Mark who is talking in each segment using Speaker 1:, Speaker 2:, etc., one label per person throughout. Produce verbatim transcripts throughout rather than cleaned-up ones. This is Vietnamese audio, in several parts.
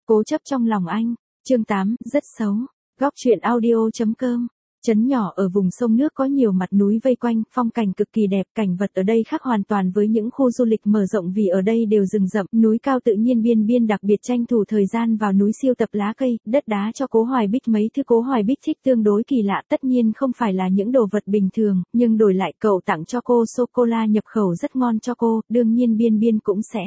Speaker 1: Cố chấp trong lòng anh, chương tám, rất xấu, góc truyện audio.com. Trấn nhỏ ở vùng sông nước có nhiều mặt núi vây quanh, phong cảnh cực kỳ đẹp, cảnh vật ở đây khác hoàn toàn với những khu du lịch mở rộng vì ở đây đều rừng rậm, núi cao tự nhiên biên biên đặc biệt tranh thủ thời gian vào núi siêu tập lá cây, đất đá cho Cố Hoài Bích mấy thứ Cố Hoài Bích thích tương đối kỳ lạ, tất nhiên không phải là những đồ vật bình thường, nhưng đổi lại cậu tặng cho cô sô-cô-la nhập khẩu rất ngon cho cô, đương nhiên biên biên cũng sẽ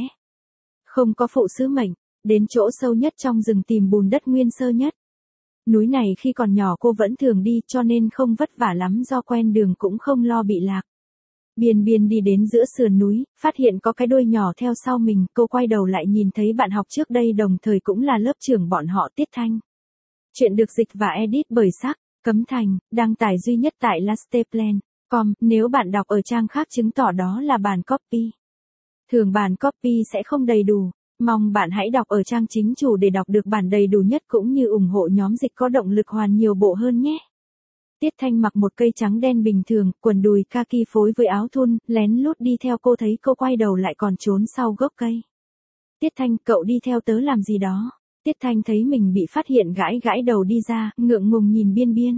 Speaker 1: không có phụ sứ mệnh, đến chỗ sâu nhất trong rừng tìm bùn đất nguyên sơ nhất. Núi này khi còn nhỏ cô vẫn thường đi cho nên không vất vả lắm do quen đường cũng không lo bị lạc. Biên biên đi đến giữa sườn núi, phát hiện có cái đuôi nhỏ theo sau mình, cô quay đầu lại nhìn thấy bạn học trước đây đồng thời cũng là lớp trưởng bọn họ Tiết Thanh. Chuyện được dịch và edit bởi Sắc, Cấm Thành, đăng tải duy nhất tại lasteplan chấm com, nếu bạn đọc ở trang khác chứng tỏ đó là bản copy. Thường bản copy sẽ không đầy đủ. Mong bạn hãy đọc ở trang chính chủ để đọc được bản đầy đủ nhất cũng như ủng hộ nhóm dịch có động lực hoàn nhiều bộ hơn nhé. Tiết Thanh mặc một cây trắng đen bình thường, quần đùi kaki phối với áo thun, lén lút đi theo cô thấy cô quay đầu lại còn trốn sau gốc cây. Tiết Thanh, cậu đi theo tớ làm gì đó? Tiết Thanh thấy mình bị phát hiện gãi gãi đầu đi ra, ngượng ngùng nhìn biên biên.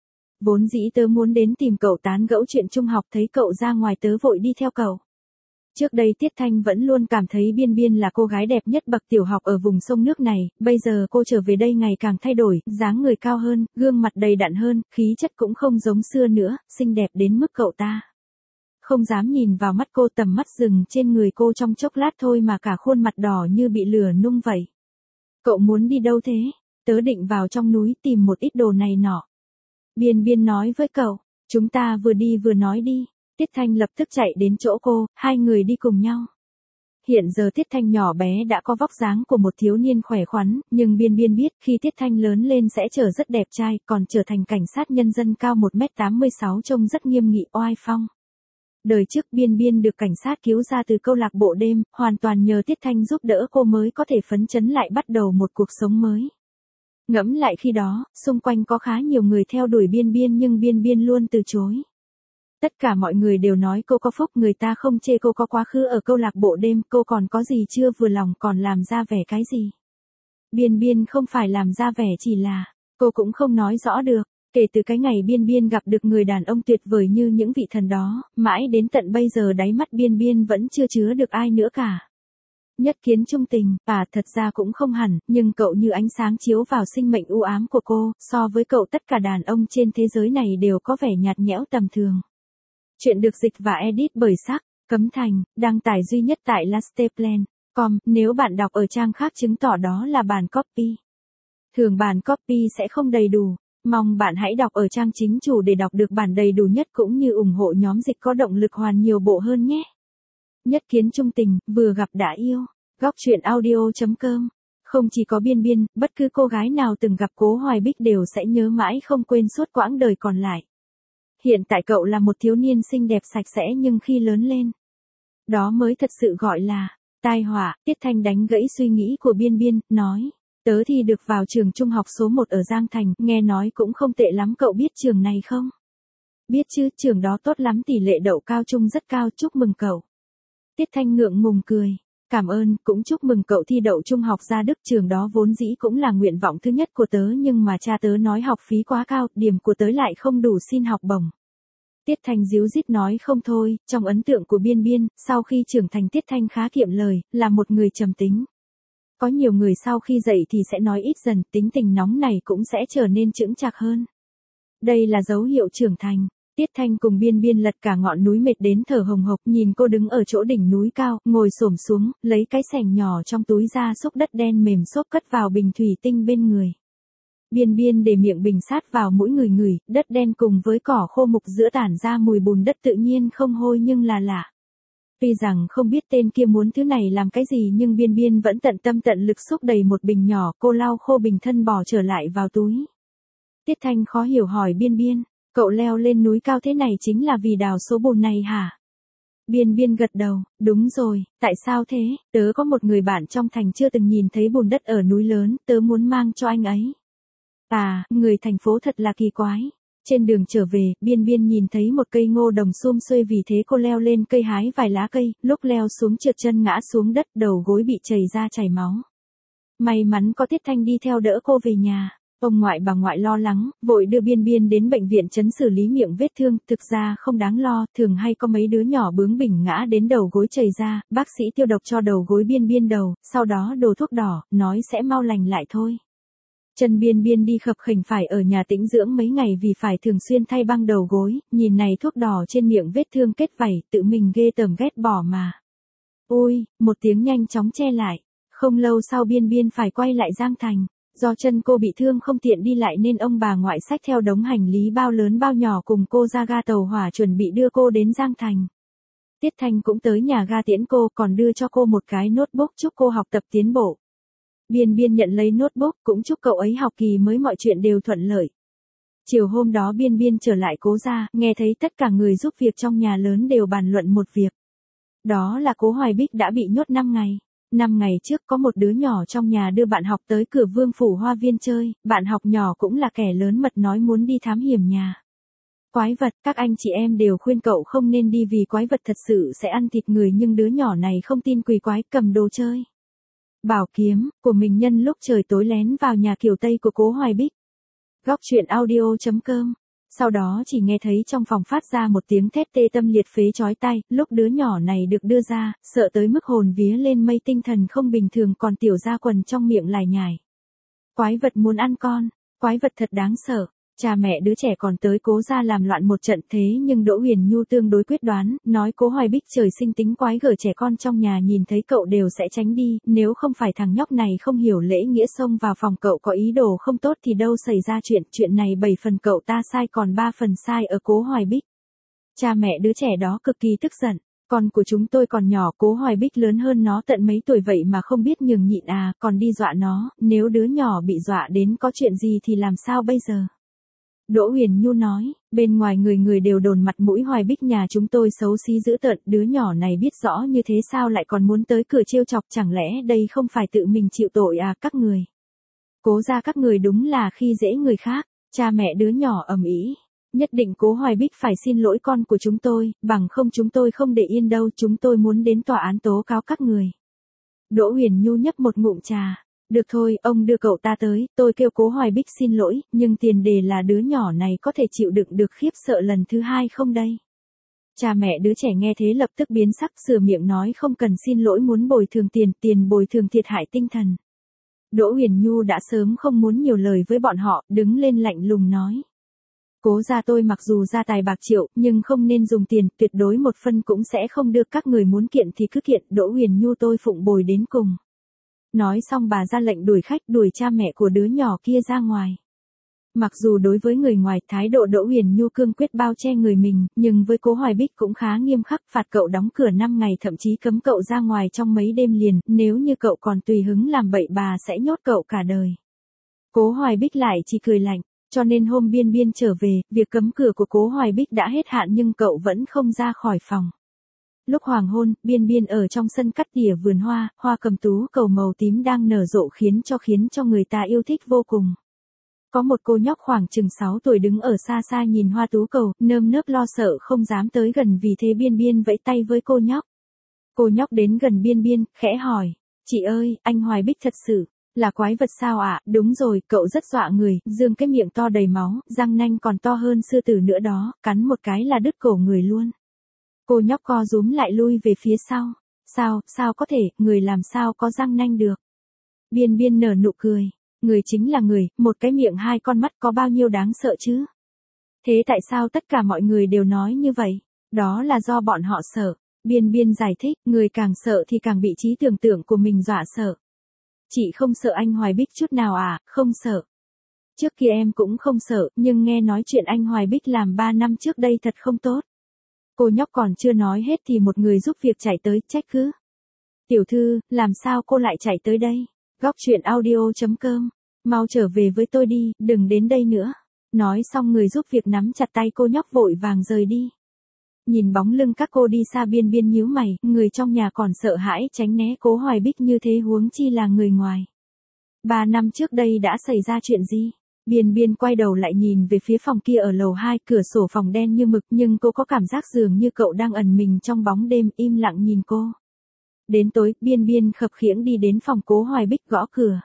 Speaker 1: Vốn dĩ tớ muốn đến tìm cậu tán gẫu chuyện trung học thấy cậu ra ngoài tớ vội đi theo cậu. Trước đây Tiết Thanh vẫn luôn cảm thấy biên biên là cô gái đẹp nhất bậc tiểu học ở vùng sông nước này, bây giờ cô trở về đây ngày càng thay đổi, dáng người cao hơn, gương mặt đầy đặn hơn, khí chất cũng không giống xưa nữa, xinh đẹp đến mức cậu ta không dám nhìn vào mắt cô, tầm mắt dừng trên người cô trong chốc lát thôi mà cả khuôn mặt đỏ như bị lửa nung vậy. Cậu muốn đi đâu thế? Tớ định vào trong núi tìm một ít đồ này nọ. Biên biên nói với cậu, chúng ta vừa đi vừa nói đi. Tiết Thanh lập tức chạy đến chỗ cô, hai người đi cùng nhau. Hiện giờ Tiết Thanh nhỏ bé đã có vóc dáng của một thiếu niên khỏe khoắn, nhưng biên biên biết khi Tiết Thanh lớn lên sẽ trở rất đẹp trai, còn trở thành cảnh sát nhân dân cao một mét tám mươi sáu trông rất nghiêm nghị oai phong. Đời trước biên biên được cảnh sát cứu ra từ câu lạc bộ đêm, hoàn toàn nhờ Tiết Thanh giúp đỡ cô mới có thể phấn chấn lại bắt đầu một cuộc sống mới. Ngẫm lại khi đó, xung quanh có khá nhiều người theo đuổi biên biên nhưng biên biên luôn từ chối. Tất cả mọi người đều nói cô có phúc, người ta không chê cô có quá khứ ở câu lạc bộ đêm, cô còn có gì chưa vừa lòng còn làm ra vẻ cái gì. Biên biên không phải làm ra vẻ, chỉ là, cô cũng không nói rõ được, kể từ cái ngày biên biên gặp được người đàn ông tuyệt vời như những vị thần đó, mãi đến tận bây giờ đáy mắt biên biên vẫn chưa chứa được ai nữa cả. Nhất kiến trung tình, à thật ra cũng không hẳn, nhưng cậu như ánh sáng chiếu vào sinh mệnh u ám của cô, so với cậu tất cả đàn ông trên thế giới này đều có vẻ nhạt nhẽo tầm thường. Chuyện được dịch và edit bởi Sắc, Cấm Thành, đăng tải duy nhất tại lasteplan chấm com, nếu bạn đọc ở trang khác chứng tỏ đó là bản copy. Thường bản copy sẽ không đầy đủ, mong bạn hãy đọc ở trang chính chủ để đọc được bản đầy đủ nhất cũng như ủng hộ nhóm dịch có động lực hoàn nhiều bộ hơn nhé. Nhất kiến trung tình, vừa gặp đã yêu, góc truyện audio.com. Không chỉ có biên biên, bất cứ cô gái nào từng gặp Cố Hoài Bích đều sẽ nhớ mãi không quên suốt quãng đời còn lại. Hiện tại cậu là một thiếu niên xinh đẹp sạch sẽ nhưng khi lớn lên, đó mới thật sự gọi là tai họa. Tiết Thanh đánh gãy suy nghĩ của biên biên, nói, tớ thì được vào trường trung học số một ở Giang Thành, nghe nói cũng không tệ lắm, cậu biết trường này không? Biết chứ, trường đó tốt lắm, tỷ lệ đậu cao trung rất cao, chúc mừng cậu. Tiết Thanh ngượng ngùng cười, cảm ơn, cũng chúc mừng cậu thi đậu trung học ra Đức, trường đó vốn dĩ cũng là nguyện vọng thứ nhất của tớ nhưng mà cha tớ nói học phí quá cao, điểm của tớ lại không đủ xin học bổng. Tiết Thanh díu dít nói không thôi, trong ấn tượng của biên biên, sau khi trưởng thành Tiết Thanh khá kiệm lời, là một người trầm tính. Có nhiều người sau khi dậy thì sẽ nói ít dần, tính tình nóng này cũng sẽ trở nên chững chạc hơn. Đây là dấu hiệu trưởng thành. Tiết Thanh cùng biên biên lật cả ngọn núi mệt đến thở hồng hộc, nhìn cô đứng ở chỗ đỉnh núi cao, ngồi xổm xuống, lấy cái xẻng nhỏ trong túi ra xúc đất đen mềm xốp cất vào bình thủy tinh bên người. Biên biên để miệng bình sát vào mũi người ngửi, đất đen cùng với cỏ khô mục giữa tản ra mùi bùn đất tự nhiên không hôi nhưng là lạ. Tuy rằng không biết tên kia muốn thứ này làm cái gì nhưng biên biên vẫn tận tâm tận lực xúc đầy một bình nhỏ, cô lau khô bình thân bỏ trở lại vào túi. Tiết Thanh khó hiểu hỏi biên biên, cậu leo lên núi cao thế này chính là vì đào số bùn này hả? Biên biên gật đầu, đúng rồi, tại sao thế, tớ có một người bạn trong thành chưa từng nhìn thấy bùn đất ở núi lớn, tớ muốn mang cho anh ấy. À, người thành phố thật là kỳ quái. Trên đường trở về, biên biên nhìn thấy một cây ngô đồng sum xuê vì thế cô leo lên cây hái vài lá cây, lúc leo xuống trượt chân ngã xuống đất đầu gối bị chảy ra chảy máu. May mắn có Tiết Thanh đi theo đỡ cô về nhà. Ông ngoại bà ngoại lo lắng, vội đưa Biên Biên đến bệnh viện trấn xử lý miệng vết thương, thực ra không đáng lo, thường hay có mấy đứa nhỏ bướng bỉnh ngã đến đầu gối chảy ra, bác sĩ tiêu độc cho đầu gối Biên Biên đầu, sau đó đổ thuốc đỏ, nói sẽ mau lành lại thôi. Chân Biên Biên đi khập khểnh phải ở nhà tĩnh dưỡng mấy ngày vì phải thường xuyên thay băng đầu gối, nhìn này thuốc đỏ trên miệng vết thương kết vảy, tự mình ghê tởm ghét bỏ mà. Ôi, một tiếng nhanh chóng che lại, không lâu sau Biên Biên phải quay lại Giang Thành. Do chân cô bị thương không tiện đi lại nên ông bà ngoại xách theo đống hành lý bao lớn bao nhỏ cùng cô ra ga tàu hỏa chuẩn bị đưa cô đến Giang Thành. Tiết Thanh cũng tới nhà ga tiễn cô, còn đưa cho cô một cái notebook chúc cô học tập tiến bộ. Biên Biên nhận lấy notebook cũng chúc cậu ấy học kỳ mới mọi chuyện đều thuận lợi. Chiều hôm đó Biên Biên trở lại Cố gia, nghe thấy tất cả người giúp việc trong nhà lớn đều bàn luận một việc. Đó là Cố Hoài Bích đã bị nhốt năm ngày. Năm ngày trước có một đứa nhỏ trong nhà đưa bạn học tới cửa Vương Phủ Hoa Viên chơi, bạn học nhỏ cũng là kẻ lớn mật nói muốn đi thám hiểm nhà. Quái vật, các anh chị em đều khuyên cậu không nên đi vì quái vật thật sự sẽ ăn thịt người nhưng đứa nhỏ này không tin quỷ quái, cầm đồ chơi. Bảo kiếm của mình nhân lúc trời tối lén vào nhà kiểu Tây của Cố Hoài Bích. Góc truyện audio chấm com. Sau đó chỉ nghe thấy trong phòng phát ra một tiếng thét tê tâm liệt phế chói tai, lúc đứa nhỏ này được đưa ra, sợ tới mức hồn vía lên mây, tinh thần không bình thường, còn tiểu ra quần trong miệng lải nhải. Quái vật muốn ăn con, quái vật thật đáng sợ. Cha mẹ đứa trẻ còn tới Cố gia làm loạn một trận, thế nhưng Đỗ Huyền Nhu tương đối quyết đoán, nói Cố Hoài Bích trời sinh tính quái gở, trẻ con trong nhà nhìn thấy cậu đều sẽ tránh đi, nếu không phải thằng nhóc này không hiểu lễ nghĩa xông vào phòng cậu có ý đồ không tốt thì đâu xảy ra chuyện, chuyện này bảy phần cậu ta sai còn ba phần sai ở Cố Hoài Bích. Cha mẹ đứa trẻ đó cực kỳ tức giận, con của chúng tôi còn nhỏ, Cố Hoài Bích lớn hơn nó tận mấy tuổi vậy mà không biết nhường nhịn à, còn đi dọa nó, nếu đứa nhỏ bị dọa đến có chuyện gì thì làm sao bây giờ? Đỗ Huyền Nhu nói, bên ngoài người người đều đồn mặt mũi Hoài Bích nhà chúng tôi xấu xí dữ tợn, đứa nhỏ này biết rõ như thế sao lại còn muốn tới cửa trêu chọc, chẳng lẽ đây không phải tự mình chịu tội à các người. Cố gia các người đúng là khi dễ người khác, cha mẹ đứa nhỏ ầm ĩ, nhất định Cố Hoài Bích phải xin lỗi con của chúng tôi, bằng không chúng tôi không để yên đâu, chúng tôi muốn đến tòa án tố cáo các người. Đỗ Huyền Nhu nhấp một ngụm trà. Được thôi, ông đưa cậu ta tới, tôi kêu Cố Hoài Bích xin lỗi, nhưng tiền đề là đứa nhỏ này có thể chịu đựng được khiếp sợ lần thứ hai không đây. Cha mẹ đứa trẻ nghe thế lập tức biến sắc, sửa miệng nói không cần xin lỗi, muốn bồi thường tiền, tiền bồi thường thiệt hại tinh thần. Đỗ Huyền Nhu đã sớm không muốn nhiều lời với bọn họ, đứng lên lạnh lùng nói. Cố gia tôi mặc dù gia tài bạc triệu, nhưng không nên dùng tiền, tuyệt đối một phân cũng sẽ không đưa, các người muốn kiện thì cứ kiện, Đỗ Huyền Nhu tôi phụng bồi đến cùng. Nói xong bà ra lệnh đuổi khách, đuổi cha mẹ của đứa nhỏ kia ra ngoài. Mặc dù đối với người ngoài thái độ Đỗ Huyền Nhu cương quyết bao che người mình, nhưng với Cố Hoài Bích cũng khá nghiêm khắc, phạt cậu đóng cửa năm ngày, thậm chí cấm cậu ra ngoài trong mấy đêm liền, nếu như cậu còn tùy hứng làm bậy bà sẽ nhốt cậu cả đời. Cố Hoài Bích lại chỉ cười lạnh, cho nên hôm Biên Biên trở về, việc cấm cửa của Cố Hoài Bích đã hết hạn nhưng cậu vẫn không ra khỏi phòng. Lúc hoàng hôn, Biên Biên ở trong sân cắt tỉa vườn hoa, hoa cầm tú cầu màu tím đang nở rộ khiến cho khiến cho người ta yêu thích vô cùng. Có một cô nhóc khoảng chừng sáu tuổi đứng ở xa xa nhìn hoa tú cầu, nơm nớp lo sợ không dám tới gần, vì thế Biên Biên vẫy tay với cô nhóc. Cô nhóc đến gần Biên Biên, khẽ hỏi, chị ơi, anh Hoài Bích thật sự là quái vật sao ạ? À? Đúng rồi, cậu rất dọa người, dương cái miệng to đầy máu, răng nanh còn to hơn sư tử nữa đó, cắn một cái là đứt cổ người luôn. Cô nhóc co rúm lại lui về phía sau. Sao, sao có thể, người làm sao có răng nanh được? Biên Biên nở nụ cười. Người chính là người, một cái miệng hai con mắt có bao nhiêu đáng sợ chứ? Thế tại sao tất cả mọi người đều nói như vậy? Đó là do bọn họ sợ. Biên Biên giải thích, người càng sợ thì càng bị trí tưởng tượng của mình dọa sợ. Chị không sợ anh Hoài Bích chút nào à? Không sợ. Trước kia em cũng không sợ, nhưng nghe nói chuyện anh Hoài Bích làm ba năm trước đây thật không tốt. Cô nhóc còn chưa nói hết thì một người giúp việc chạy tới, trách cứ. Tiểu thư, làm sao cô lại chạy tới đây? Góc truyện audio chấm com. Mau trở về với tôi đi, đừng đến đây nữa. Nói xong người giúp việc nắm chặt tay cô nhóc vội vàng rời đi. Nhìn bóng lưng các cô đi xa, Biên Biên nhíu mày, người trong nhà còn sợ hãi tránh né Cố Hoài Bích như thế huống chi là người ngoài. Ba năm trước đây đã xảy ra chuyện gì? Biên Biên quay đầu lại nhìn về phía phòng kia ở lầu hai, cửa sổ phòng đen như mực nhưng cô có cảm giác dường như cậu đang ẩn mình trong bóng đêm, im lặng nhìn cô. Đến tối, Biên Biên khập khiễng đi đến phòng Cố Hoài Bích gõ cửa.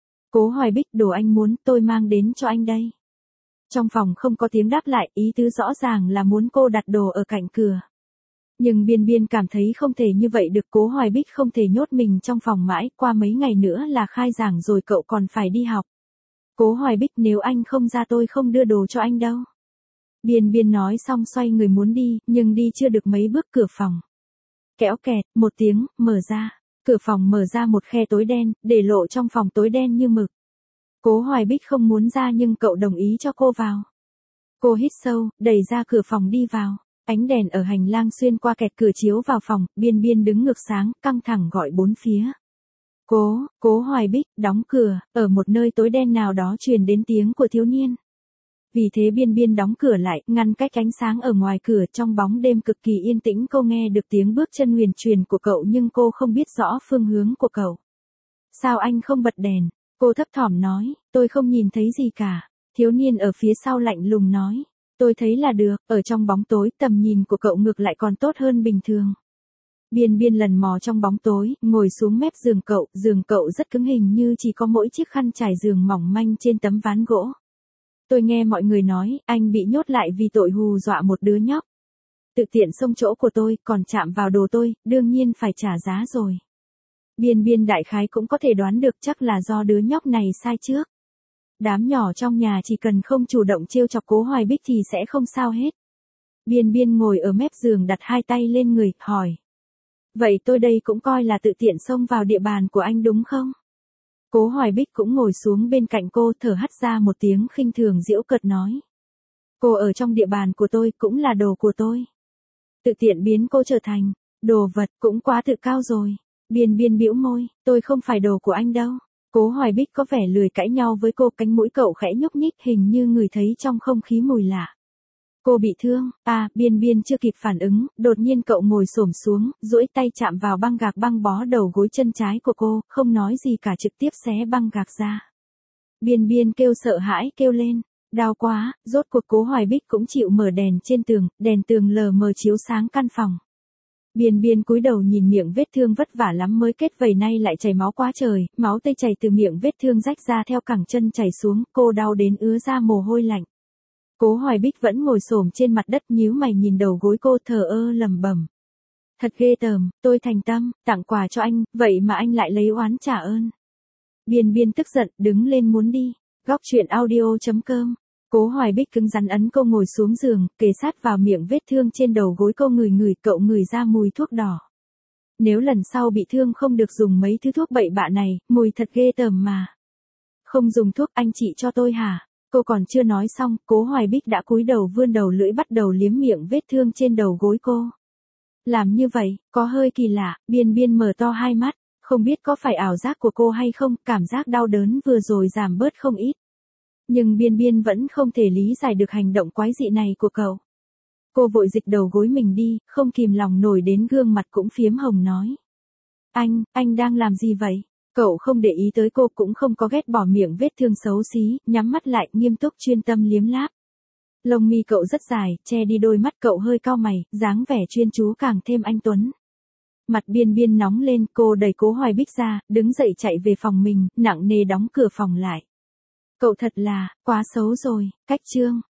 Speaker 1: Cố Hoài Bích, đồ anh muốn, tôi mang đến cho anh đây. Trong phòng không có tiếng đáp lại, ý tứ rõ ràng là muốn cô đặt đồ ở cạnh cửa. Nhưng Biên Biên cảm thấy không thể như vậy được, Cố Hoài Bích không thể nhốt mình trong phòng mãi, qua mấy ngày nữa là khai giảng rồi cậu còn phải đi học. Cố Hoài Bích, nếu anh không ra tôi không đưa đồ cho anh đâu. Biên Biên nói xong xoay người muốn đi, nhưng đi chưa được mấy bước cửa phòng. Kéo kẹt, một tiếng, mở ra. Cửa phòng mở ra một khe tối đen, để lộ trong phòng tối đen như mực. Cố Hoài Bích không muốn ra nhưng cậu đồng ý cho cô vào. Cô hít sâu, đẩy ra cửa phòng đi vào. Ánh đèn ở hành lang xuyên qua kẹt cửa chiếu vào phòng, Biên Biên đứng ngược sáng, căng thẳng gọi bốn phía. Cố, Cố Hoài Bích, đóng cửa, ở một nơi tối đen nào đó truyền đến tiếng của thiếu niên. Vì thế Biên Biên đóng cửa lại, ngăn cách ánh sáng ở ngoài cửa, trong bóng đêm cực kỳ yên tĩnh cô nghe được tiếng bước chân huyền truyền của cậu nhưng cô không biết rõ phương hướng của cậu. Sao anh không bật đèn? Cô thấp thỏm nói, tôi không nhìn thấy gì cả. Thiếu niên ở phía sau lạnh lùng nói, tôi thấy là được, ở trong bóng tối tầm nhìn của cậu ngược lại còn tốt hơn bình thường. Biên Biên lần mò trong bóng tối, ngồi xuống mép giường cậu, giường cậu rất cứng hình như chỉ có mỗi chiếc khăn trải giường mỏng manh trên tấm ván gỗ. Tôi nghe mọi người nói, anh bị nhốt lại vì tội hù dọa một đứa nhóc. Tự tiện xông chỗ của tôi, còn chạm vào đồ tôi, đương nhiên phải trả giá rồi. Biên Biên đại khái cũng có thể đoán được chắc là do đứa nhóc này sai trước. Đám nhỏ trong nhà chỉ cần không chủ động trêu chọc Cố Hoài Bích thì sẽ không sao hết. Biên Biên ngồi ở mép giường đặt hai tay lên người, hỏi. Vậy tôi đây cũng coi là tự tiện xông vào địa bàn của anh đúng không? Cố Hoài Bích cũng ngồi xuống bên cạnh cô, thở hắt ra một tiếng khinh thường giễu cợt nói. Cô ở trong địa bàn của tôi cũng là đồ của tôi. Tự tiện biến cô trở thành đồ vật cũng quá tự cao rồi. Biên Biên bĩu môi, tôi không phải đồ của anh đâu. Cố Hoài Bích có vẻ lười cãi nhau với cô, cánh mũi cậu khẽ nhúc nhích hình như ngửi thấy trong không khí mùi lạ. Cô bị thương, à, Biên Biên chưa kịp phản ứng, đột nhiên cậu ngồi xổm xuống, duỗi tay chạm vào băng gạc băng bó đầu gối chân trái của cô, không nói gì cả trực tiếp xé băng gạc ra. Biên Biên kêu sợ hãi kêu lên, đau quá, rốt cuộc Cố Hoài Bích cũng chịu mở đèn trên tường, đèn tường lờ mờ chiếu sáng căn phòng. Biên Biên cúi đầu nhìn miệng vết thương vất vả lắm mới kết vảy nay lại chảy máu quá trời, máu tươi chảy từ miệng vết thương rách ra theo cẳng chân chảy xuống, cô đau đến ứa ra mồ hôi lạnh. Cố Hoài Bích vẫn ngồi xổm trên mặt đất nhíu mày nhìn đầu gối cô thờ ơ lẩm bẩm. Thật ghê tởm, tôi thành tâm, tặng quà cho anh, vậy mà anh lại lấy oán trả ơn. Biên Biên tức giận, đứng lên muốn đi. Góc truyện audio chấm com. Cố Hoài Bích cứng rắn ấn cô ngồi xuống giường, kề sát vào miệng vết thương trên đầu gối cô ngửi ngửi, cậu ngửi ra mùi thuốc đỏ. Nếu lần sau bị thương không được dùng mấy thứ thuốc bậy bạ này, mùi thật ghê tởm mà. Không dùng thuốc anh trị cho tôi hả? Cô còn chưa nói xong, Cố Hoài Bích đã cúi đầu vươn đầu lưỡi bắt đầu liếm miệng vết thương trên đầu gối cô. Làm như vậy, có hơi kỳ lạ, Biên Biên mở to hai mắt, không biết có phải ảo giác của cô hay không, cảm giác đau đớn vừa rồi giảm bớt không ít. Nhưng Biên Biên vẫn không thể lý giải được hành động quái dị này của cậu. Cô vội dịch đầu gối mình đi, không kìm lòng nổi đến gương mặt cũng phiếm hồng nói. Anh, anh đang làm gì vậy? Cậu không để ý tới cô cũng không có ghét bỏ miệng vết thương xấu xí, nhắm mắt lại, nghiêm túc chuyên tâm liếm láp. Lông mi cậu rất dài, che đi đôi mắt cậu hơi cau mày, dáng vẻ chuyên chú càng thêm anh tuấn. Mặt Biên Biên nóng lên, cô đẩy Cố Hoài Bích ra, đứng dậy chạy về phòng mình, nặng nề đóng cửa phòng lại. Cậu thật là, quá xấu rồi, cách chương.